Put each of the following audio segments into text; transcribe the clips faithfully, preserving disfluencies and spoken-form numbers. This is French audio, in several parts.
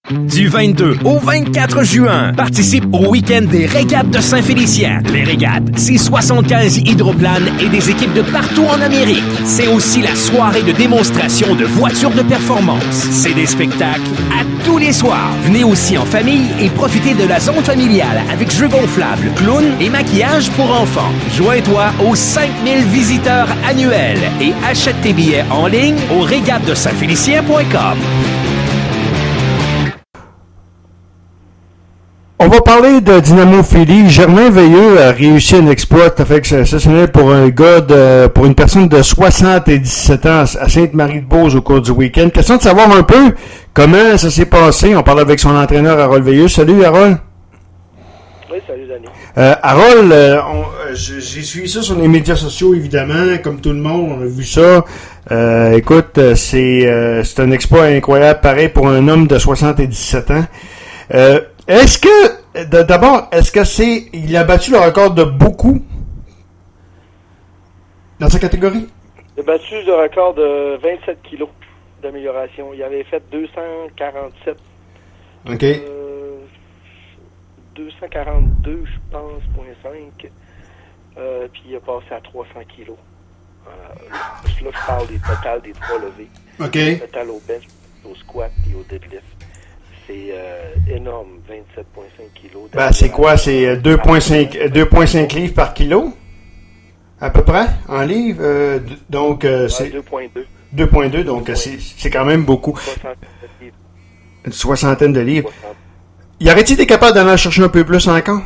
Du vingt-deux au vingt-quatre juin, participe au week-end des régates de Saint-Félicien. Les régates, c'est soixante-quinze hydroplanes et des équipes de partout en Amérique. C'est aussi la soirée de démonstration de voitures de performance. C'est des spectacles à tous les soirs. Venez aussi en famille et profitez de la zone familiale avec jeux gonflables, clowns et maquillage pour enfants. Joins-toi aux cinq mille visiteurs annuels et achète tes billets en ligne au régates de saint félicien point com. On va parler de Dynamophilie. Germain Veilleux a réussi un exploit tout à fait exceptionnel pour un gars de, pour une personne de soixante-dix-sept ans à Sainte-Marie-de-Beauce au cours du week-end. Question de savoir un peu comment ça s'est passé. On parle avec son entraîneur Harold Veilleux. Salut Harold. Oui, salut Danny. Euh, Harold, euh, on, euh, j'ai suivi ça sur les médias sociaux évidemment, comme tout le monde, on a vu ça. Euh, écoute, c'est, euh, c'est un exploit incroyable, pareil pour un homme de soixante-dix-sept ans. Euh, Est-ce que, d'abord, est-ce que c'est, il a battu le record de beaucoup dans sa catégorie? Il a battu le record de vingt-sept kilos d'amélioration. Il avait fait deux cent quarante-sept. OK. Euh, deux cent quarante-deux, je pense, point cinq. Euh, puis il a passé à trois cents kilos. Euh, là, je parle des totales des trois levées. OK. Le total au bench, au squat et au deadlift. C'est euh, énorme, vingt-sept virgule cinq kilos. Ben, c'est quoi? C'est deux virgule cinq livres par kilo? À peu près, en livres. Euh, donc, euh, ouais, c'est... deux virgule deux. deux virgule deux, donc c'est, c'est quand même beaucoup. Une soixantaine de livres. Y aurait-il été capable d'aller en chercher un peu plus encore?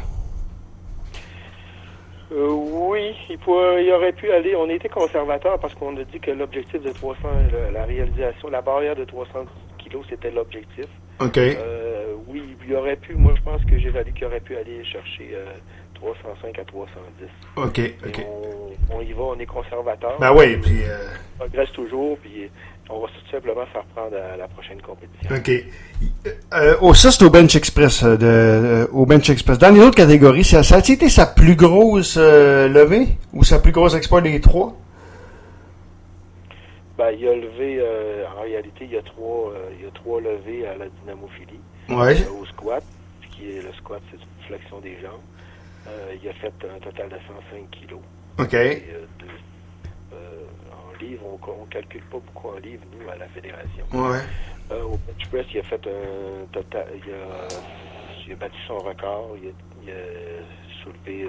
Euh, oui, il, pourrait, il aurait pu aller. On était conservateur parce qu'on a dit que l'objectif de trois cents, la, la réalisation, la barrière de trois cents kilos, c'était l'objectif. OK. Euh, oui, il aurait pu, moi je pense que j'évalue qu'il aurait pu aller chercher euh, trois cent cinq à trois cent dix. OK, OK. On, on y va, on est conservateur. Ben oui, puis... Euh... On progresse toujours, puis on va tout simplement faire prendre à la prochaine compétition. OK. Euh, oh, ça, c'est au Bench Express. De, euh, au Bench Express. Dans les autres catégories, ça, ça a-t-il été sa plus grosse euh, levée? Ou sa plus grosse exploit des trois? Ben, il a levé, euh, en réalité, il y a trois, euh, il y a trois levées à la dynamophilie. Ouais. Euh, au squat, qui est le squat, c'est une flexion des jambes. Euh, il a fait un total de cent cinq kilos. OK. Et, euh, de, euh, en livres, on ne calcule pas beaucoup en livres, nous, à la fédération. Ouais. Euh, au bench press, il a fait un total, il a, il a battu son record, il a, il a soulevé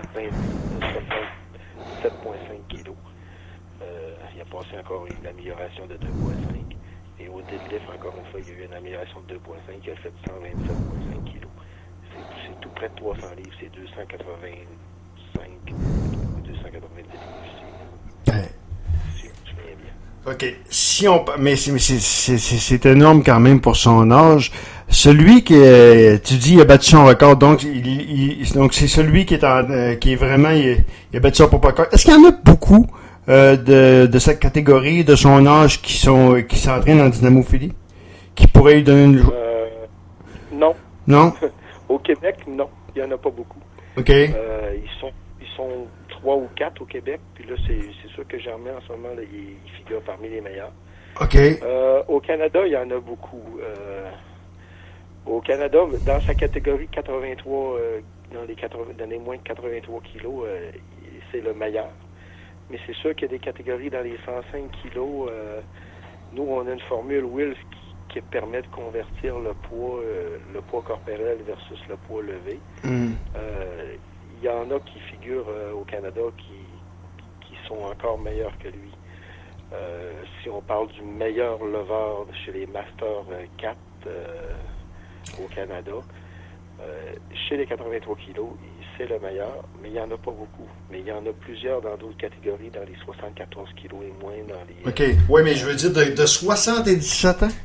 vingt-sept virgule cinq kilos. Euh, il a passé encore une amélioration de deux virgule cinq. Et au deadlift, encore une fois, il y a eu une amélioration de deux virgule cinq. Il a fait cent vingt-sept virgule cinq kilos. C'est, c'est tout près de trois cents livres. C'est deux cent quatre-vingt-cinq ou deux cent quatre-vingt-dix livres. Ouais. Si je me souviens bien. OK. Si on, mais c'est, c'est, c'est, c'est énorme quand même pour son âge. Celui qui, euh, tu dis, il a battu son record, donc il, il, donc c'est celui qui est en, euh, qui est vraiment, il, il a battu son propre record. Est-ce qu'il y en a beaucoup euh, de, de cette catégorie, de son âge, qui sont, qui s'entraînent en dynamophilie, qui pourraient lui donner une... Euh, non. Non? Au Québec, non. Il n'y en a pas beaucoup. OK. Euh, ils sont, ils sont trois ou quatre au Québec. Puis là, c'est, c'est sûr que Germain, en ce moment, là, il, il figure parmi les meilleurs. OK. Euh, au Canada, il y en a beaucoup. Euh, au Canada, dans sa catégorie quatre-vingt-trois, euh, dans, les quatre-vingts, dans les moins de quatre-vingt-trois kilos, euh, c'est le meilleur. Mais c'est sûr qu'il y a des catégories dans les cent cinq kilos. Euh, nous, on a une formule Wills qui, qui permet de convertir le poids, euh, le poids corporel versus le poids levé. Mm. Euh, il y en a qui figurent euh, au Canada qui, qui sont encore meilleurs que lui. Euh, si on parle du meilleur leveur chez les Masters quatre euh, au Canada, euh, chez les quatre-vingt-trois kilos, c'est le meilleur, mais il n'y en a pas beaucoup. Mais il y en a plusieurs dans d'autres catégories, dans les soixante-quatorze kilos et moins. Dans les, OK. Euh, oui, mais je veux dire de, de soixante-dix-sept ans?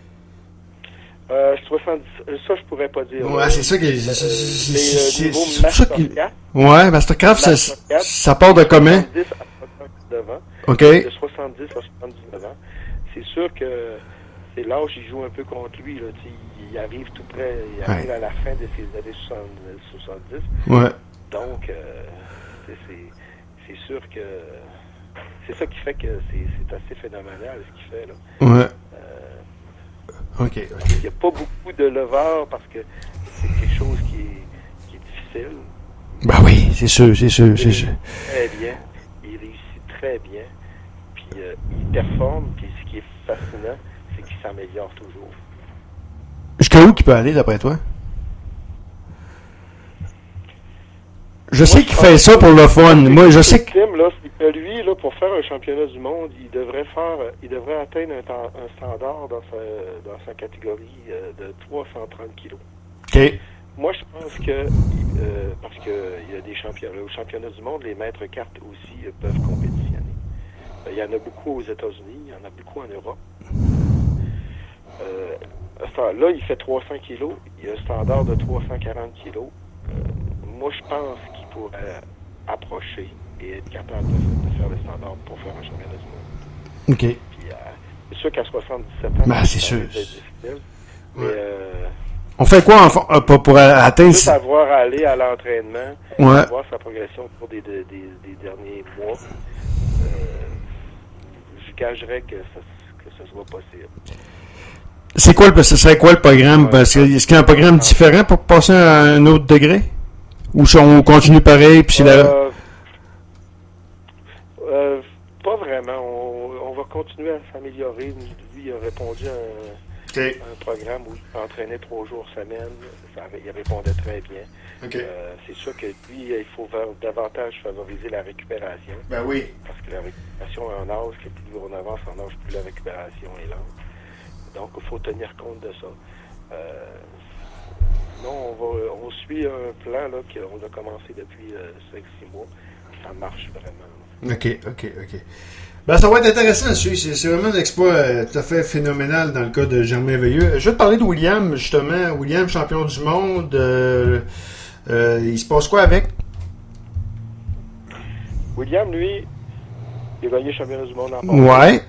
Euh, soixante-dix, ça, je pourrais pas dire. Ouais, euh, c'est ça qui est... Euh, c'est, c'est, les, c'est, euh, c'est pour ça qu'il... quatre, Ouais, Mastercraft, ça, Mastercraft, ça part de comment? soixante-dix à soixante-dix-neuf ans. OK. De soixante-dix à soixante-dix-neuf ans. C'est sûr que c'est l'âge, il joue un peu contre lui. Là, il arrive tout près, il arrive ouais. à la fin de ses années soixante-dix. Ouais. Donc, euh, c'est, c'est, c'est sûr que c'est ça qui fait que c'est, c'est assez phénoménal ce qu'il fait. Là. Ouais. Euh, OK, OK. Il n'y a pas beaucoup de leveurs parce que c'est quelque chose qui est, qui est difficile. Ben oui, c'est sûr, c'est sûr, c'est sûr. Très bien. Il réussit très bien. Puis euh, il performe. Puis ce qui est fascinant, c'est qu'il s'améliore toujours. Jusqu'à où qu'il peut aller, d'après toi? Je sais qu'il fait ça pour le fun. Moi, je sais que... Tim, là, lui, là, pour faire un championnat du monde, il devrait faire, il devrait atteindre un, temps, un standard dans sa, dans sa catégorie euh, de trois cent trente kilos. OK. Moi, je pense que, euh, parce que il y a des championnats, au championnat du monde, les maîtres cartes aussi euh, peuvent compétitionner. Euh, il y en a beaucoup aux États-Unis, il y en a beaucoup en Europe. Euh, là, il fait trois cents kilos, il y a un standard de trois cent quarante kilos. Euh, moi, je pense qu'il pourrait approcher et être capable de, de faire le standard pour faire un championnat du monde. OK. Puis, euh, c'est sûr qu'à soixante-dix-sept ans, ben, c'est ça sûr. va être difficile. Mais, Ouais. euh, On fait quoi en, euh, pour, pour atteindre... juste avoir à aller à l'entraînement, Ouais. voir sa progression au cours des, des, des, des derniers mois, euh, je gagerais que ça, que ce soit possible. C'est quoi, le- ce serait quoi le programme? Parce que, est-ce qu'il y a un programme différent pour passer à un autre degré? Ou si on continue pareil, puis c'est la... Euh, euh, pas vraiment. On, on va continuer à s'améliorer. Lui, il a répondu à un, OK. un programme où il s'entraînait trois jours semaine. Ça, il répondait très bien. OK. Euh, c'est sûr que lui, il faut faire, davantage favoriser la récupération. Ben oui. Parce que la récupération a un âge, que plus on avance en âge, plus la récupération est lente. Donc, il faut tenir compte de ça. Euh, non, on, va, on suit un plan là, qu'on a commencé depuis euh, cinq six mois. Ça marche vraiment. OK, OK, OK. Ben, ça va être intéressant à suivre. C'est, c'est vraiment un exploit euh, tout à fait phénoménal dans le cas de Germain Veilleux. Je vais te parler de William, justement. William, champion du monde. Euh, euh, il se passe quoi avec? William, lui, il a gagné le championnat du monde en passant. Ouais.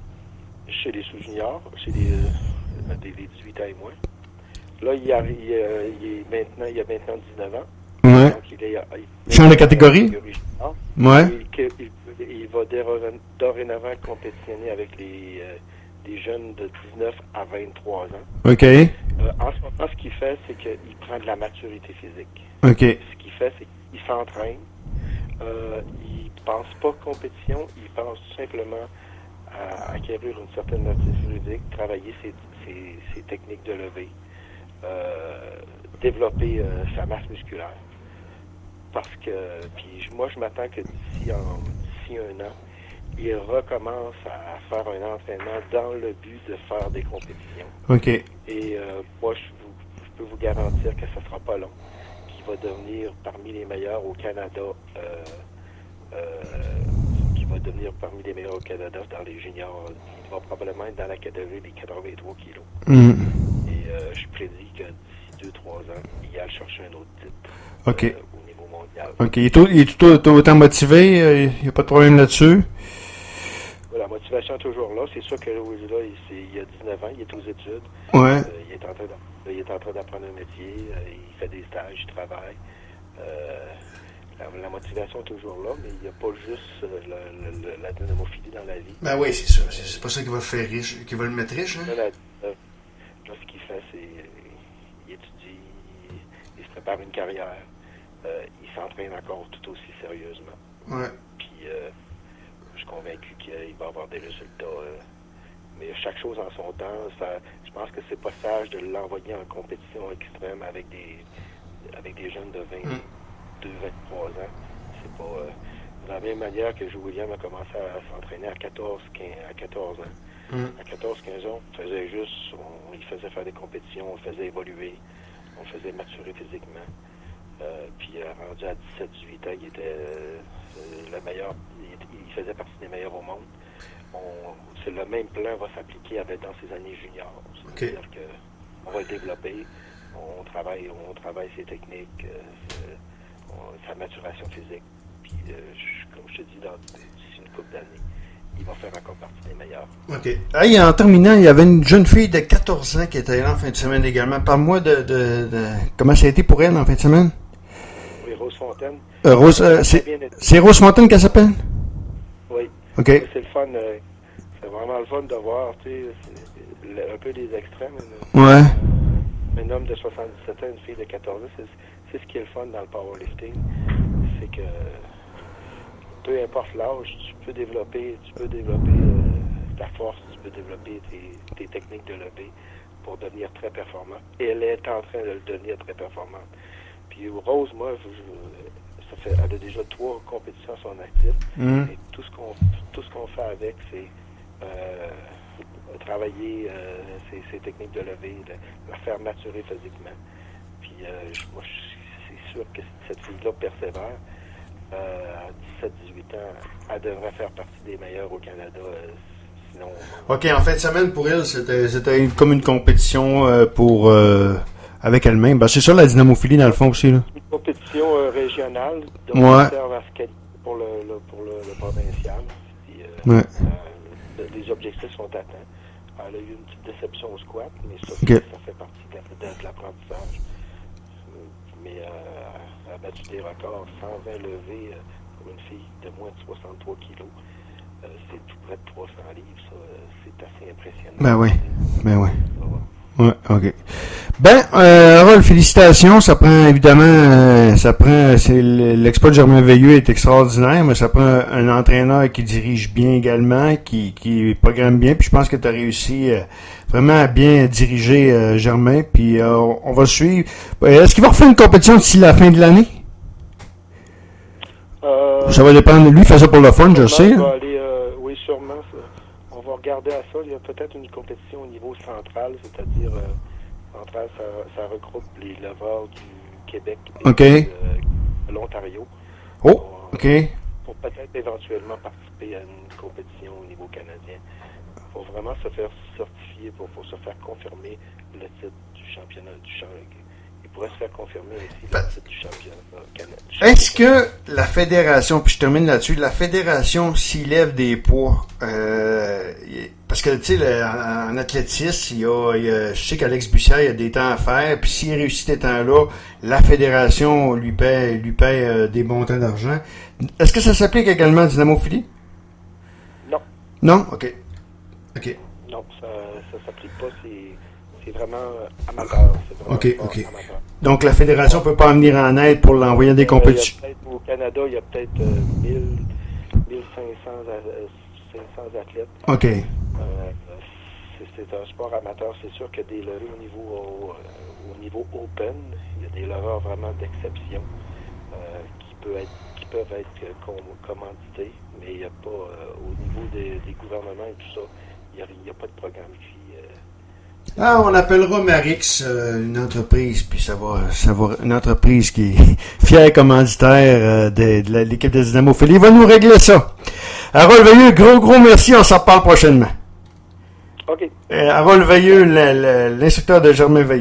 Chez les sous-juniors, chez les, euh, des, des dix-huit ans et moins. Là, il, a, il, euh, il est maintenant, il a maintenant dix-neuf ans. Ouais. Donc, il est, il, Change de catégorie? junior. Ouais. Il, il, il va dorénavant compétitionner avec les, euh, les jeunes de dix-neuf à vingt-trois ans. OK. Euh, en ce moment, ce qu'il fait, c'est qu'il prend de la maturité physique. OK. Ce qu'il fait, c'est qu'il s'entraîne. Euh, il pense pas compétition, il pense tout simplement à acquérir une certaine maturité physique, travailler ses, ses, ses techniques de levée, euh, développer euh, sa masse musculaire. Parce que, puis moi, je m'attends que d'ici, en, d'ici un an, il recommence à faire un entraînement dans le but de faire des compétitions. OK. Et euh, moi, je, vous, je peux vous garantir que ça ne sera pas long. Qu'il va devenir parmi les meilleurs au Canada. Euh, euh, qui va devenir parmi les meilleurs au Canada dans les juniors. Il va probablement être dans la catégorie des quatre-vingt-trois kilos. Mm. Et euh, je prédis que d'ici deux trois ans, il va chercher un autre titre. OK. Euh, au niveau mondial. OK. Il est, tout, il est tout, tout autant motivé? Il n'y a pas de problème là-dessus? La motivation est toujours là. C'est sûr que là, il, c'est, il a dix-neuf ans, il est aux études. Ouais. Euh, il, est en train il est en train d'apprendre un métier. Euh, il fait des stages, il travaille. Euh, la, la motivation est toujours là, mais il n'y a pas juste euh, le, le, la dynamophilie dans la vie. Ben oui, c'est ça. C'est, c'est pas ça qui va le faire riche, qui va le mettre riche, hein? Là, là, là, ce qu'il fait, c'est il étudie, il, il se prépare une carrière. Euh, il s'entraîne encore tout aussi sérieusement. Ouais. Puis, euh, je suis convaincu qu'il va avoir des résultats. Euh, mais chaque chose en son temps. Ça, je pense que c'est pas sage de l'envoyer en compétition extrême avec des avec des jeunes de vingt-deux vingt-trois ans. C'est pas euh, de la même manière que William a commencé à, à s'entraîner à quatorze ans. Mm. À quatorze quinze ans, on faisait juste, on, il faisait faire des compétitions, on faisait évoluer, on faisait maturer physiquement. Euh, puis euh, rendu à dix-sept dix-huit ans, il était euh, le meilleur, il, il faisait partie des meilleurs au monde. On, c'est le même plan va s'appliquer avec dans ses années juniors. C'est-à-dire okay. que on va le développer, on travaille, on travaille ses techniques, euh, on, sa maturation physique. Puis euh, je, comme je te dis, dans d'ici une couple d'années, il va faire encore partie des meilleurs. OK. Hey, en terminant, il y avait une jeune fille de quatorze ans qui était là en fin de semaine également. Parle-moi de, de, de comment ça a été pour elle en fin de semaine? Oui, Rose Fontaine. Euh, Rose, euh, c'est, c'est Rose Fontaine qu'elle s'appelle? Oui. OK. C'est le fun. Euh, c'est vraiment le fun de voir, tu sais, le- un peu des extrêmes. Ouais. Un, un homme de soixante-dix-sept ans, une fille de quatorze ans, c'est, c'est ce qui est le fun dans le powerlifting. C'est que peu importe l'âge, tu peux développer, tu peux développer euh, ta force, tu peux développer tes, tes techniques de levée pour devenir très performant. Et elle est en train de le devenir très performante. Puis Rose, moi, je, je, ça fait, elle a déjà trois compétitions à son actif. Mm. Et tout ce qu'on tout ce qu'on fait avec, c'est euh, travailler euh, ses, ses techniques de levée, la, la faire maturer physiquement. Puis euh, je, moi, je, c'est sûr que si cette fille-là persévère, euh, à dix-sept à dix-huit ans, elle devrait faire partie des meilleurs au Canada. Euh, sinon, OK, en fin de semaine, pour elle, c'était, c'était comme une compétition euh, pour euh, avec elle-même. Ben, c'est ça, la dynamophilie, dans le fond, aussi, là. une compétition euh, régionale, donc Ouais. on serve à se qualifier pour le, le, pour le, le provincial. Puis, euh, Ouais. euh, les objectifs sont atteints. Elle a eu une petite déception au squat, mais ça, Okay. ça fait partie de, la, de, de l'apprentissage. Euh, Mais euh, elle a battu des records, cent vingt levées euh, pour une fille de moins de soixante-trois kilos. Euh, c'est tout près de trois cents livres, ça. Euh, c'est assez impressionnant. Ben oui, ben oui. Ça va. Ouais, OK. Ben, euh, Harold, félicitations. Ça prend, évidemment, euh, ça prend, c'est l'exploit de Germain Veilleux est extraordinaire, mais ça prend un entraîneur qui dirige bien également, qui, qui programme bien, puis je pense que tu as réussi euh, vraiment à bien diriger euh, Germain, puis euh, on va suivre. Est-ce qu'il va refaire une compétition d'ici la fin de l'année? Euh, Ça va dépendre. Lui, il fait ça pour le fun, je sais. On va hein. aller, euh, oui, sûrement. Ça. On va regarder à ça. Il y a peut-être une compétition au niveau central, c'est-à-dire euh, central, ça, ça regroupe les leveurs du Québec et OK. de, euh, de l'Ontario. Oh, Pour, OK. pour peut-être éventuellement participer à une compétition au niveau canadien. Il faut vraiment se faire certifier pour, pour se faire confirmer le titre du championnat du championnat. Il pourrait se faire confirmer aussi Ben, le titre du championnat canadien. Est-ce que la fédération, puis je termine là-dessus, la fédération s'y lève des poids, euh, parce que, tu sais, le- en, en athlétisme, il y, a, il y a, je sais qu'Alex Bussière, il y a des temps à faire, puis s'il réussit ces temps-là, la fédération lui paie, lui paie euh, des montants d'argent. Est-ce que ça s'applique également à dynamophilie? Non. Non? OK. OK. Non, ça ne s'applique pas. C'est, c'est vraiment euh, amateur. C'est vraiment Ok, sport ok. amateur. Donc, la fédération peut pas en venir en aide pour l'envoyer à des Euh, compétitions. il y a peut-être- au Canada, il y a peut-être euh, mille, mille cinq cents, a- euh, cinq cents athlètes. OK. Euh, c'est, c'est un sport amateur. C'est sûr que des levées au niveau, au, euh, au niveau open, il y a des leveurs vraiment d'exception euh, qui, peut être, qui peuvent être euh, com- commandités, mais il n'y a pas, euh, au niveau des, des gouvernements et tout ça, il n'y a, il y a pas de programme qui... Euh, Ah, on appellera Marix euh, une entreprise, puis ça va, ça va, une entreprise qui est fière commanditaire euh, de, de la- l'équipe de Dynamophilie. Il va nous régler ça. Harold Veilleux, gros, gros merci, on s'en reparle prochainement. OK. Euh, Harold Veilleux, le- le- l'instructeur de Germain Veilleux.